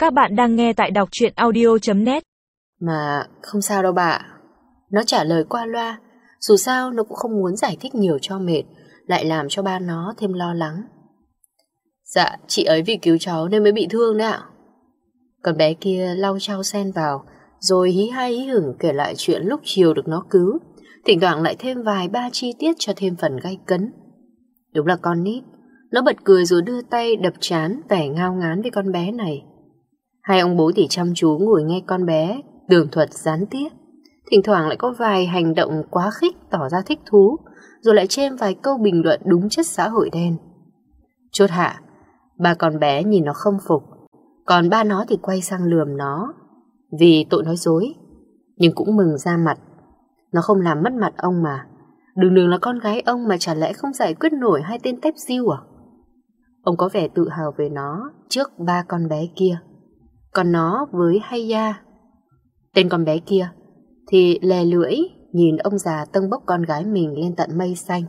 Các bạn đang nghe tại đọc truyện audio.net. Mà không sao đâu bà. Nó trả lời qua loa. Dù sao nó cũng không muốn giải thích nhiều cho mệt, lại làm cho ba nó thêm lo lắng. Dạ, chị ấy vì cứu cháu nên mới bị thương đấy ạ. Con bé kia lau chau sen vào, rồi hí ha hí hửng kể lại chuyện lúc chiều được nó cứu, thỉnh thoảng lại thêm vài ba chi tiết cho thêm phần gay cấn. Đúng là con nít. Nó bật cười rồi đưa tay đập trán, vẻ ngao ngán với con bé này. Hai ông bố thì chăm chú ngồi nghe con bé tường thuật gián tiếp, thỉnh thoảng lại có vài hành động quá khích tỏ ra thích thú, rồi lại chêm vài câu bình luận đúng chất xã hội đen. Chốt hạ, ba con bé nhìn nó không phục, còn ba nó thì quay sang lườm nó vì tội nói dối, nhưng cũng mừng ra mặt. Nó không làm mất mặt ông mà. Đường đường là con gái ông mà chả lẽ không giải quyết nổi hai tên tép diêu à? Ông có vẻ tự hào về nó trước ba con bé kia. Còn nó với Haya, tên con bé kia, thì lè lưỡi nhìn ông già tâng bốc con gái mình lên tận mây xanh.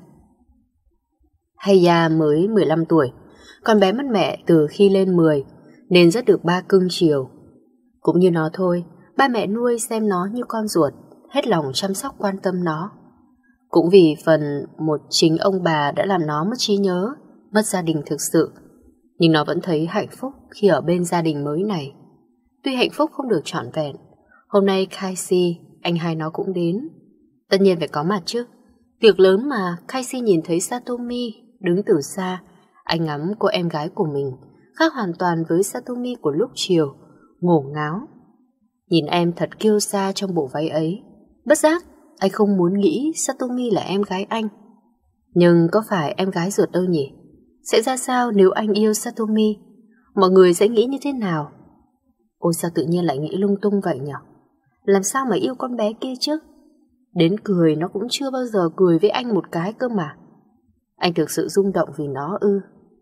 Haya mới 15 tuổi, con bé mất mẹ từ khi lên 10, nên rất được ba cưng chiều. Cũng như nó thôi, ba mẹ nuôi xem nó như con ruột, hết lòng chăm sóc quan tâm nó. Cũng vì phần một chính ông bà đã làm nó mất trí nhớ, mất gia đình thực sự, nhưng nó vẫn thấy hạnh phúc khi ở bên gia đình mới này. Tuy hạnh phúc không được trọn vẹn, hôm nay Kaisi, anh hai nó cũng đến. Tất nhiên phải có mặt chứ. Việc lớn mà. Kaisi nhìn thấy Satomi đứng từ xa, anh ngắm cô em gái của mình, khác hoàn toàn với Satomi của lúc chiều, ngổ ngáo. Nhìn em thật kiêu sa trong bộ váy ấy. Bất giác, anh không muốn nghĩ Satomi là em gái anh. Nhưng có phải em gái ruột đâu nhỉ? Sẽ ra sao nếu anh yêu Satomi? Mọi người sẽ nghĩ như thế nào? Ôi sao tự nhiên lại nghĩ lung tung vậy nhỉ? Làm sao mà yêu con bé kia chứ? Đến cười nó cũng chưa bao giờ cười với anh một cái cơ mà. Anh thực sự rung động vì nó ư?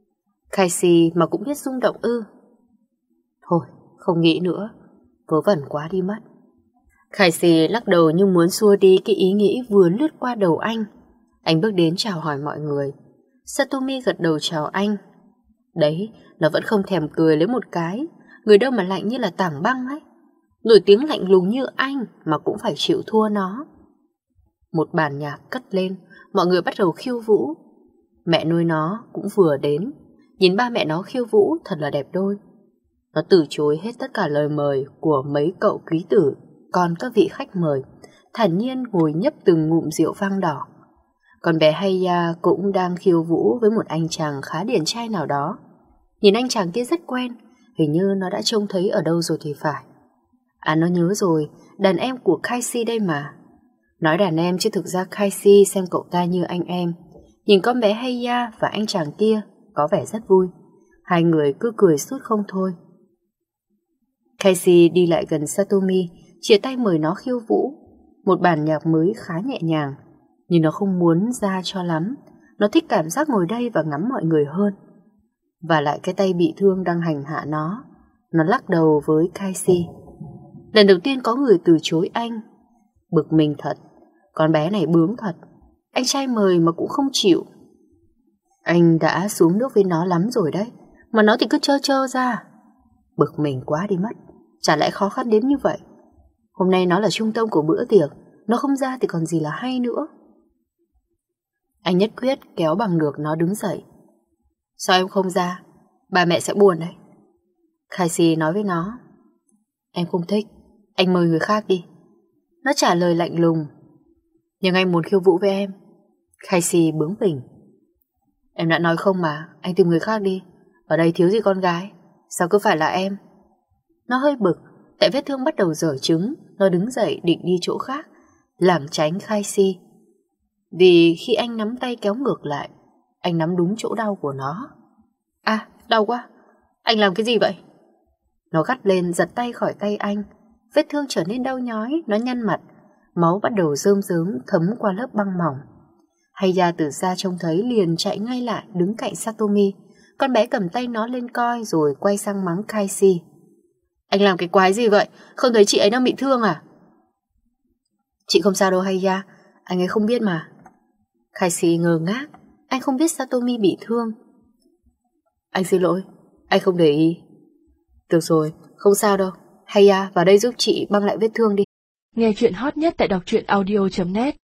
Kaisi mà cũng biết rung động ư? Thôi, không nghĩ nữa. Vớ vẩn quá đi mất. Kaisi lắc đầu như muốn xua đi cái ý nghĩ vừa lướt qua đầu anh. Anh bước đến chào hỏi mọi người. Satomi gật đầu chào anh. Đấy, nó vẫn không thèm cười lấy một cái. Người đâu mà lạnh như là tảng băng ấy. Nổi tiếng lạnh lùng như anh mà cũng phải chịu thua nó. Một bản nhạc cất lên, mọi người bắt đầu khiêu vũ. Mẹ nuôi nó cũng vừa đến. Nhìn ba mẹ nó khiêu vũ thật là đẹp đôi. Nó từ chối hết tất cả lời mời của mấy cậu quý tử, còn các vị khách mời, thản nhiên ngồi nhấp từng ngụm rượu vang đỏ. Còn bé Haya cũng đang khiêu vũ với một anh chàng khá điển trai nào đó. Nhìn anh chàng kia rất quen, hình như nó đã trông thấy ở đâu rồi thì phải. À, nó nhớ rồi, đàn em của Kaisi đây mà. Nói đàn em chứ thực ra Kaisi xem cậu ta như anh em. Nhìn con bé Haya và anh chàng kia có vẻ rất vui. Hai người cứ cười suốt không thôi. Kaisi đi lại gần Satomi, chia tay mời nó khiêu vũ. Một bản nhạc mới khá nhẹ nhàng, nhưng nó không muốn ra cho lắm. Nó thích cảm giác ngồi đây và ngắm mọi người hơn. Và lại cái tay bị thương đang hành hạ nó. Nó lắc đầu với Kaisi. Lần đầu tiên có người từ chối anh. Bực mình thật. Con bé này bướng thật. Anh trai mời mà cũng không chịu. Anh đã xuống nước với nó lắm rồi đấy, mà nó thì cứ trơ trơ ra. Bực mình quá đi mất. Chả lẽ khó khăn đến như vậy. Hôm nay nó là trung tâm của bữa tiệc, nó không ra thì còn gì là hay nữa. Anh nhất quyết kéo bằng được nó đứng dậy. Sao em không ra? Ba mẹ sẽ buồn đấy. Kaisi nói với nó. Em không thích, anh mời người khác đi. Nó trả lời lạnh lùng. Nhưng anh muốn khiêu vũ với em. Kaisi bướng bỉnh. Em đã nói không mà, anh tìm người khác đi. Ở đây thiếu gì con gái, sao cứ phải là em? Nó hơi bực, tại vết thương bắt đầu rở trứng. Nó đứng dậy định đi chỗ khác, lảng tránh Kaisi. Vì khi anh nắm tay kéo ngược lại, anh nắm đúng chỗ đau của nó. À, đau quá. Anh làm cái gì vậy? Nó gắt lên giật tay khỏi tay anh. Vết thương trở nên đau nhói. Nó nhăn mặt. Máu bắt đầu rơm rớm thấm qua lớp băng mỏng. Haya từ xa trông thấy liền chạy ngay lại đứng cạnh Satomi. Con bé cầm tay nó lên coi rồi quay sang mắng Kaisi. Anh làm cái quái gì vậy? Không thấy chị ấy đang bị thương à? Chị không sao đâu Haya, anh ấy không biết mà. Kaisi ngơ ngác. Anh không biết Satomi bị thương. Anh xin lỗi, anh không để ý. Được rồi, Không sao đâu. Hay vào đây giúp chị băng lại vết thương đi. Nghe chuyện hot nhất tại đọc truyện audio.net